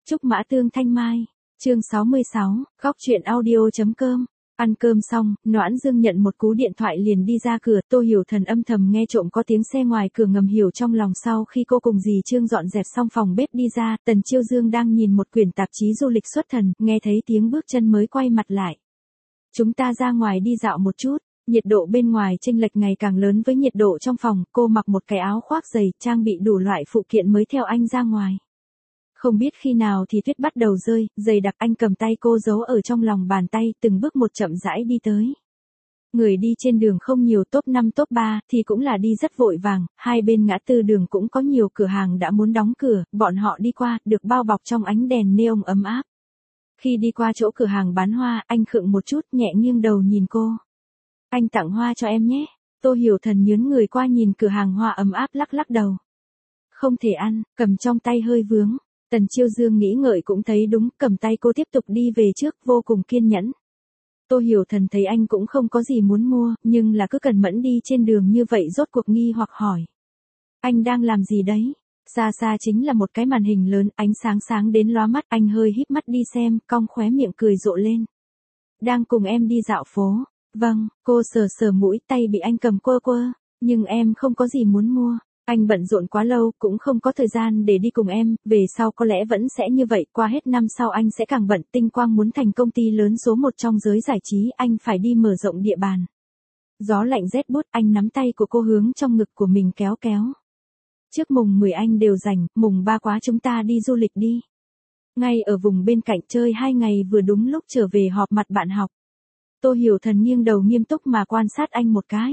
Trúc Mã Tương Thanh Mai, chương 66, góc chuyện audio.com. Ăn cơm xong, Noãn Dương nhận một cú điện thoại liền đi ra cửa. Tô Hiểu Thần âm thầm nghe trộm có tiếng xe ngoài cửa, ngầm hiểu trong lòng sau khi cô cùng dì Trương dọn dẹp xong phòng bếp đi ra, Tần Chiêu Dương đang nhìn một quyển tạp chí du lịch xuất thần, nghe thấy tiếng bước chân mới quay mặt lại. Chúng ta ra ngoài đi dạo một chút. Nhiệt độ bên ngoài chênh lệch ngày càng lớn với nhiệt độ trong phòng, cô mặc một cái áo khoác dày, trang bị đủ loại phụ kiện mới theo anh ra ngoài. Không biết khi nào thì tuyết bắt đầu rơi, dày đặc. Anh cầm tay cô giấu ở trong lòng bàn tay, từng bước một chậm rãi đi tới. Người đi trên đường không nhiều, top 5 top 3 thì cũng là đi rất vội vàng, hai bên ngã tư đường cũng có nhiều cửa hàng đã muốn đóng cửa, bọn họ đi qua, được bao bọc trong ánh đèn neon ấm áp. Khi đi qua chỗ cửa hàng bán hoa, anh khựng một chút, nhẹ nghiêng đầu nhìn cô. Anh tặng hoa cho em nhé. Tô Hiểu Thần nhướng người qua nhìn cửa hàng hoa ấm áp, lắc lắc đầu. Không thể ăn, cầm trong tay hơi vướng. Tần Chiêu Dương nghĩ ngợi cũng thấy đúng, cầm tay cô tiếp tục đi về trước, vô cùng kiên nhẫn. Tô Hiểu Thần thấy anh cũng không có gì muốn mua, nhưng là cứ cẩn mẫn đi trên đường như vậy, rốt cuộc nghi hoặc hỏi. Anh đang làm gì đấy? Xa xa chính là một cái màn hình lớn, ánh sáng sáng đến lóa mắt, anh hơi híp mắt đi xem, cong khóe miệng cười rộ lên. Đang cùng em đi dạo phố. Vâng, cô sờ sờ mũi, tay bị anh cầm quơ quơ, nhưng em không có gì muốn mua. Anh bận rộn quá lâu, cũng không có thời gian để đi cùng em, về sau có lẽ vẫn sẽ như vậy, qua hết năm sau anh sẽ càng bận. Tinh Quang muốn thành công ty lớn số 1 trong giới giải trí, anh phải đi mở rộng địa bàn. Gió lạnh rét buốt, anh nắm tay của cô hướng trong ngực của mình kéo kéo. Trước mùng 10 anh đều rảnh, mùng 3 quá chúng ta đi du lịch đi. Ngay ở vùng bên cạnh chơi 2 ngày vừa đúng lúc trở về họp mặt bạn học. Tô Hiểu Thần nghiêng đầu nghiêm túc mà quan sát anh một cái.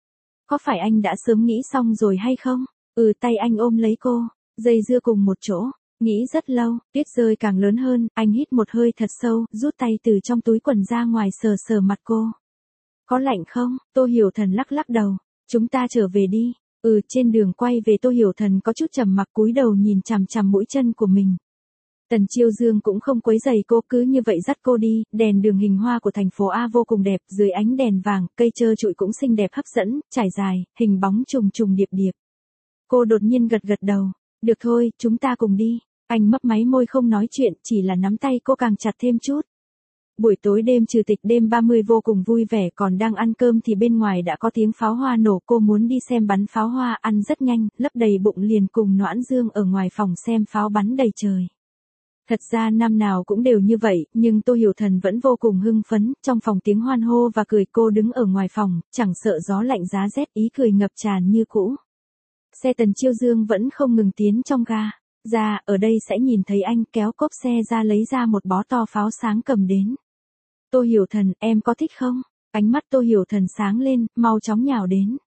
Có phải anh đã sớm nghĩ xong rồi hay không? Tay anh ôm lấy cô, dây dưa cùng một chỗ, nghĩ rất lâu. Tuyết rơi càng lớn hơn, anh hít một hơi thật sâu, rút tay từ trong túi quần ra ngoài, sờ sờ mặt cô. Có lạnh không? Tô Hiểu Thần lắc lắc đầu. Chúng ta trở về đi. Trên đường quay về Tô Hiểu Thần có chút trầm mặc, cúi đầu nhìn chằm chằm mũi chân của mình. Tần Chiêu Dương cũng không quấy rầy cô, cứ như vậy dắt cô đi. Đèn đường hình hoa của thành phố A vô cùng đẹp, dưới ánh đèn vàng, cây trơ trụi cũng xinh đẹp hấp dẫn, trải dài, hình bóng trùng trùng điệp điệp. Cô đột nhiên gật gật đầu. Được thôi, chúng ta cùng đi. Anh mấp máy môi không nói chuyện, chỉ là nắm tay cô càng chặt thêm chút. Buổi tối đêm trừ tịch, đêm 30 vô cùng vui vẻ, còn đang ăn cơm thì bên ngoài đã có tiếng pháo hoa nổ. Cô muốn đi xem bắn pháo hoa, ăn rất nhanh, lấp đầy bụng liền cùng Noãn Dương ở ngoài phòng xem pháo bắn đầy trời. Thật ra năm nào cũng đều như vậy, nhưng Tô Hiểu Thần vẫn vô cùng hưng phấn, trong phòng tiếng hoan hô và cười, cô đứng ở ngoài phòng, chẳng sợ gió lạnh giá rét, ý cười ngập tràn như cũ. Xe Tần Chiêu Dương vẫn không ngừng tiến trong ga. Ra, ở đây sẽ nhìn thấy anh kéo cốp xe ra lấy ra một bó to pháo sáng cầm đến. Tô Hiểu Thần, em có thích không? Ánh mắt Tô Hiểu Thần sáng lên, mau chóng nhào đến.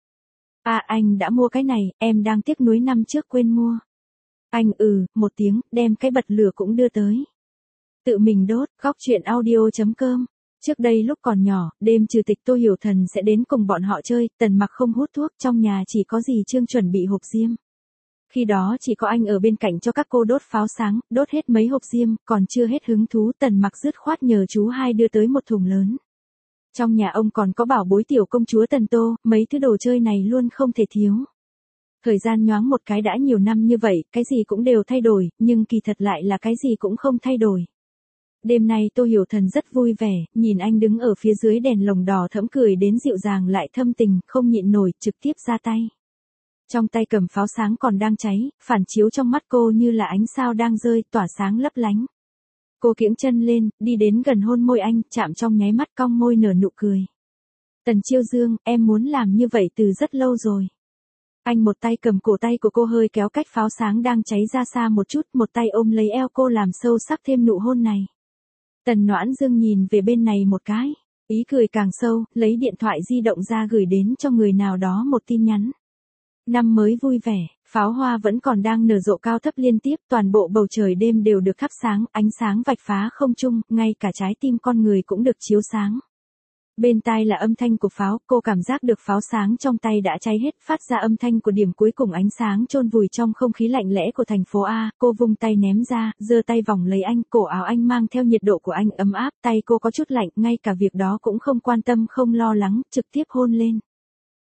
Anh đã mua cái này, em đang tiếc nuối năm trước quên mua. Anh một tiếng, đem cái bật lửa cũng đưa tới. Tự mình đốt, góc chuyện audio.com. Trước đây lúc còn nhỏ, đêm trừ tịch Tô Hiểu Thần sẽ đến cùng bọn họ chơi, Tần Mặc không hút thuốc, trong nhà chỉ có dì Trương chuẩn bị hộp diêm. Khi đó chỉ có anh ở bên cạnh cho các cô đốt pháo sáng, đốt hết mấy hộp diêm, còn chưa hết hứng thú, Tần Mặc dứt khoát nhờ chú hai đưa tới một thùng lớn. Trong nhà ông còn có bảo bối tiểu công chúa Tần Tô, mấy thứ đồ chơi này luôn không thể thiếu. Thời gian nhoáng một cái đã nhiều năm như vậy, cái gì cũng đều thay đổi, nhưng kỳ thật lại là cái gì cũng không thay đổi. Đêm nay Tô Hiểu Thần rất vui vẻ, nhìn anh đứng ở phía dưới đèn lồng đỏ thẫm, cười đến dịu dàng lại thâm tình, không nhịn nổi, trực tiếp ra tay. Trong tay cầm pháo sáng còn đang cháy, phản chiếu trong mắt cô như là ánh sao đang rơi, tỏa sáng lấp lánh. Cô kiễng chân lên, đi đến gần hôn môi anh, chạm trong nháy mắt, cong môi nở nụ cười. Tần Chiêu Dương, em muốn làm như vậy từ rất lâu rồi. Anh một tay cầm cổ tay của cô hơi kéo cách pháo sáng đang cháy ra xa một chút, một tay ôm lấy eo cô làm sâu sắc thêm nụ hôn này. Tần Noãn Dương nhìn về bên này một cái, ý cười càng sâu, lấy điện thoại di động ra gửi đến cho người nào đó một tin nhắn. Năm mới vui vẻ, pháo hoa vẫn còn đang nở rộ cao thấp liên tiếp, toàn bộ bầu trời đêm đều được thắp sáng, ánh sáng vạch phá không trung, ngay cả trái tim con người cũng được chiếu sáng. Bên tai là âm thanh của pháo, cô cảm giác được pháo sáng trong tay đã cháy hết, phát ra âm thanh của điểm cuối cùng, ánh sáng chôn vùi trong không khí lạnh lẽ của thành phố A. Cô vung tay ném ra, giơ tay vòng lấy anh, cổ áo anh mang theo nhiệt độ của anh ấm áp, tay cô có chút lạnh, ngay cả việc đó cũng không quan tâm không lo lắng, trực tiếp hôn lên.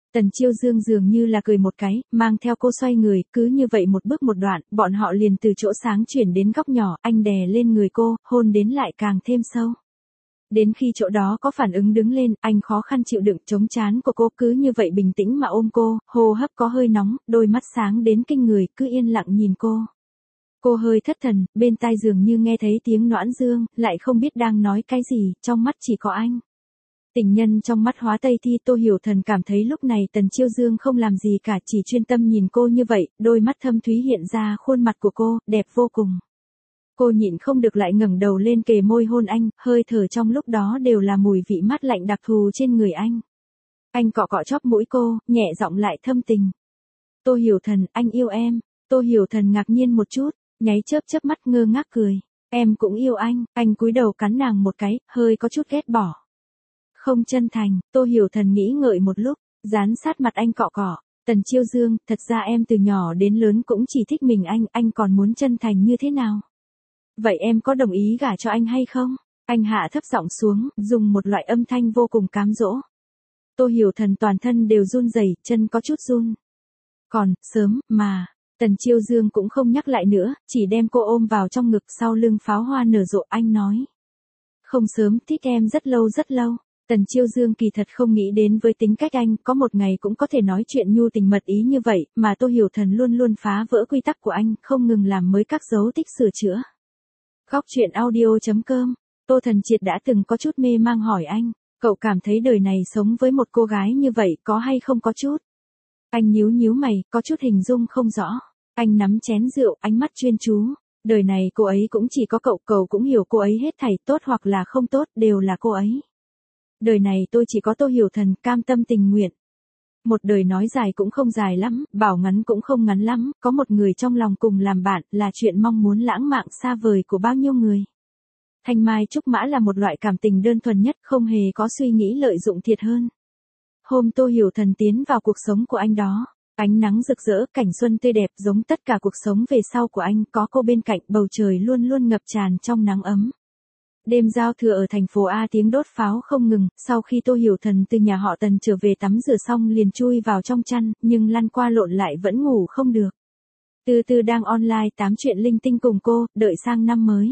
Tần Chiêu Dương dường như là cười một cái, mang theo cô xoay người, cứ như vậy một bước một đoạn, bọn họ liền từ chỗ sáng chuyển đến góc nhỏ, anh đè lên người cô, hôn đến lại càng thêm sâu. Đến khi chỗ đó có phản ứng đứng lên, anh khó khăn chịu đựng chống trán của cô cứ như vậy bình tĩnh mà ôm cô, hô hấp có hơi nóng, đôi mắt sáng đến kinh người, cứ yên lặng nhìn cô. Cô hơi thất thần, bên tai dường như nghe thấy tiếng Noãn Dương, lại không biết đang nói cái gì, trong mắt chỉ có anh. Tình nhân trong mắt Hóa Tây Thi. Tô Hiểu Thần cảm thấy lúc này Tần Chiêu Dương không làm gì cả, chỉ chuyên tâm nhìn cô như vậy, đôi mắt thâm thúy hiện ra khuôn mặt của cô, đẹp vô cùng. Cô nhịn không được lại ngẩng đầu lên kề môi hôn anh, hơi thở trong lúc đó đều là mùi vị mát lạnh đặc thù trên người anh. Anh cọ cọ chóp mũi cô, nhẹ giọng lại thâm tình. Tô Hiểu Thần, anh yêu em. Tô Hiểu Thần ngạc nhiên một chút, nháy chớp mắt ngơ ngác cười. Em cũng yêu anh cúi đầu cắn nàng một cái, hơi có chút ghét bỏ. Không chân thành. Tô Hiểu Thần nghĩ ngợi một lúc, dán sát mặt anh cọ cọ. Tần Chiêu Dương, thật ra em từ nhỏ đến lớn cũng chỉ thích mình anh còn muốn chân thành như thế nào? Vậy em có đồng ý gả cho anh hay không? Anh hạ thấp giọng xuống, dùng một loại âm thanh vô cùng cám dỗ. Tô Hiểu Thần toàn thân đều run rẩy, chân có chút run. Còn, sớm, mà. Tần Chiêu Dương cũng không nhắc lại nữa, chỉ đem cô ôm vào trong ngực, sau lưng pháo hoa nở rộ. Anh nói. Không sớm, thích em rất lâu rất lâu. Tần Chiêu Dương kỳ thật không nghĩ đến với tính cách anh, có một ngày cũng có thể nói chuyện nhu tình mật ý như vậy, mà Tô Hiểu Thần luôn luôn phá vỡ quy tắc của anh, không ngừng làm mới các dấu tích sửa chữa. Góc truyện audio.com. Tô Thần Triệt đã từng có chút mê mang hỏi anh, cậu cảm thấy đời này sống với một cô gái như vậy có hay không có chút? Anh nhíu mày, có chút hình dung không rõ. Anh nắm chén rượu, ánh mắt chuyên chú. Đời này cô ấy cũng chỉ có cậu cũng hiểu cô ấy hết thảy, tốt hoặc là không tốt, đều là cô ấy. Đời này tôi chỉ có Tô Hiểu Thần, cam tâm tình nguyện. Một đời nói dài cũng không dài lắm, bảo ngắn cũng không ngắn lắm, có một người trong lòng cùng làm bạn, là chuyện mong muốn lãng mạn xa vời của bao nhiêu người. Thanh mai trúc mã là một loại cảm tình đơn thuần nhất, không hề có suy nghĩ lợi dụng thiệt hơn. Hôm Tô Hiểu Thần tiến vào cuộc sống của anh đó, ánh nắng rực rỡ, cảnh xuân tươi đẹp giống tất cả cuộc sống về sau của anh, có cô bên cạnh, bầu trời luôn luôn ngập tràn trong nắng ấm. Đêm giao thừa ở thành phố A tiếng đốt pháo không ngừng, sau khi Tô Hiểu Thần từ nhà họ Tần trở về tắm rửa xong liền chui vào trong chăn, nhưng lăn qua lộn lại vẫn ngủ không được. Từ từ đang online tám chuyện linh tinh cùng cô, đợi sang năm mới.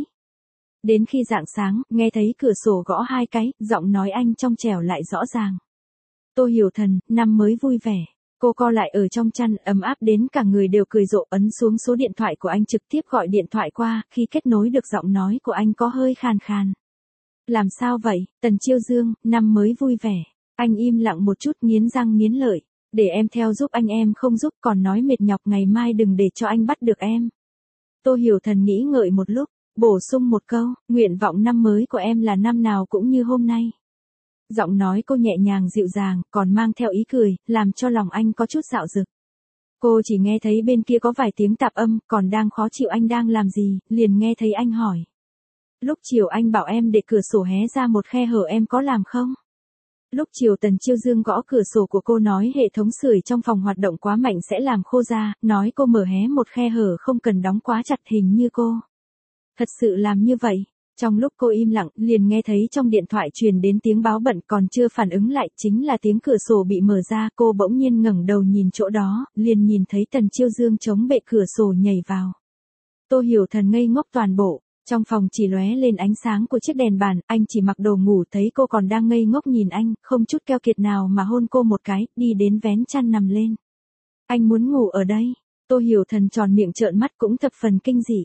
Đến khi rạng sáng, nghe thấy cửa sổ gõ hai cái, giọng nói anh trong trẻo lại rõ ràng. Tô Hiểu Thần, năm mới vui vẻ. Cô co lại ở trong chăn, ấm áp đến cả người đều cười rộ, ấn xuống số điện thoại của anh trực tiếp gọi điện thoại qua, khi kết nối được giọng nói của anh có hơi khàn khàn. Làm sao vậy, Tần Chiêu Dương, năm mới vui vẻ. Anh im lặng một chút, nghiến răng nghiến lợi. Để em theo giúp anh em không giúp, còn nói mệt nhọc ngày mai đừng để cho anh bắt được em. Tô Hiểu Thần nghĩ ngợi một lúc, bổ sung một câu, nguyện vọng năm mới của em là năm nào cũng như hôm nay. Giọng nói cô nhẹ nhàng dịu dàng, còn mang theo ý cười, làm cho lòng anh có chút dạo dực. Cô chỉ nghe thấy bên kia có vài tiếng tạp âm, còn đang khó chịu anh đang làm gì, liền nghe thấy anh hỏi. Lúc chiều anh bảo em để cửa sổ hé ra một khe hở, em có làm không? Lúc chiều Tần Chiêu Dương gõ cửa sổ của cô, nói hệ thống sưởi trong phòng hoạt động quá mạnh sẽ làm khô ra, nói cô mở hé một khe hở không cần đóng quá chặt, hình như cô thật sự làm như vậy. Trong lúc cô im lặng, liền nghe thấy trong điện thoại truyền đến tiếng báo bận, còn chưa phản ứng lại, chính là tiếng cửa sổ bị mở ra, cô bỗng nhiên ngẩng đầu nhìn chỗ đó, liền nhìn thấy Tần Chiêu Dương chống bệ cửa sổ nhảy vào. Tô Hiểu Thần ngây ngốc toàn bộ, trong phòng chỉ lóe lên ánh sáng của chiếc đèn bàn, anh chỉ mặc đồ ngủ thấy cô còn đang ngây ngốc nhìn anh, không chút keo kiệt nào mà hôn cô một cái, đi đến vén chăn nằm lên. Anh muốn ngủ ở đây. Tô Hiểu Thần tròn miệng trợn mắt cũng thập phần kinh dị.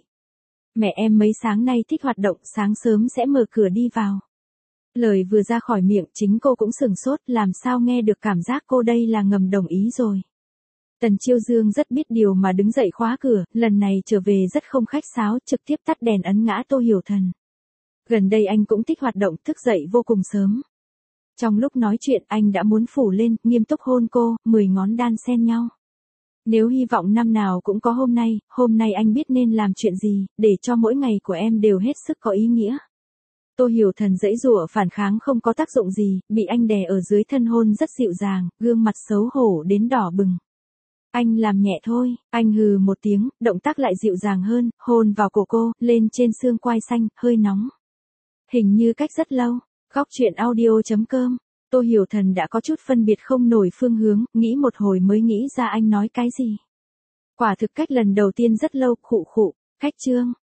Mẹ em mấy sáng nay thích hoạt động, sáng sớm sẽ mở cửa đi vào. Lời vừa ra khỏi miệng, chính cô cũng sửng sốt, làm sao nghe được cảm giác cô đây là ngầm đồng ý rồi. Tần Chiêu Dương rất biết điều mà đứng dậy khóa cửa, lần này trở về rất không khách sáo, trực tiếp tắt đèn ấn ngã Tô Hiểu Thần. Gần đây anh cũng thích hoạt động, thức dậy vô cùng sớm. Trong lúc nói chuyện anh đã muốn phủ lên, nghiêm túc hôn cô, 10 ngón đan xen nhau. Nếu hy vọng năm nào cũng có hôm nay anh biết nên làm chuyện gì, để cho mỗi ngày của em đều hết sức có ý nghĩa. Tô Hiểu Thần giãy giụa phản kháng không có tác dụng gì, bị anh đè ở dưới thân hôn rất dịu dàng, gương mặt xấu hổ đến đỏ bừng. Anh làm nhẹ thôi, anh hừ một tiếng, động tác lại dịu dàng hơn, hôn vào cổ cô, lên trên xương quai xanh, hơi nóng. Hình như cách rất lâu. Góc truyện audio.com Tô Hiểu Thần đã có chút phân biệt không nổi phương hướng, nghĩ một hồi mới nghĩ ra anh nói cái gì. Quả thực cách lần đầu tiên rất lâu, khụ khụ, khách Trương,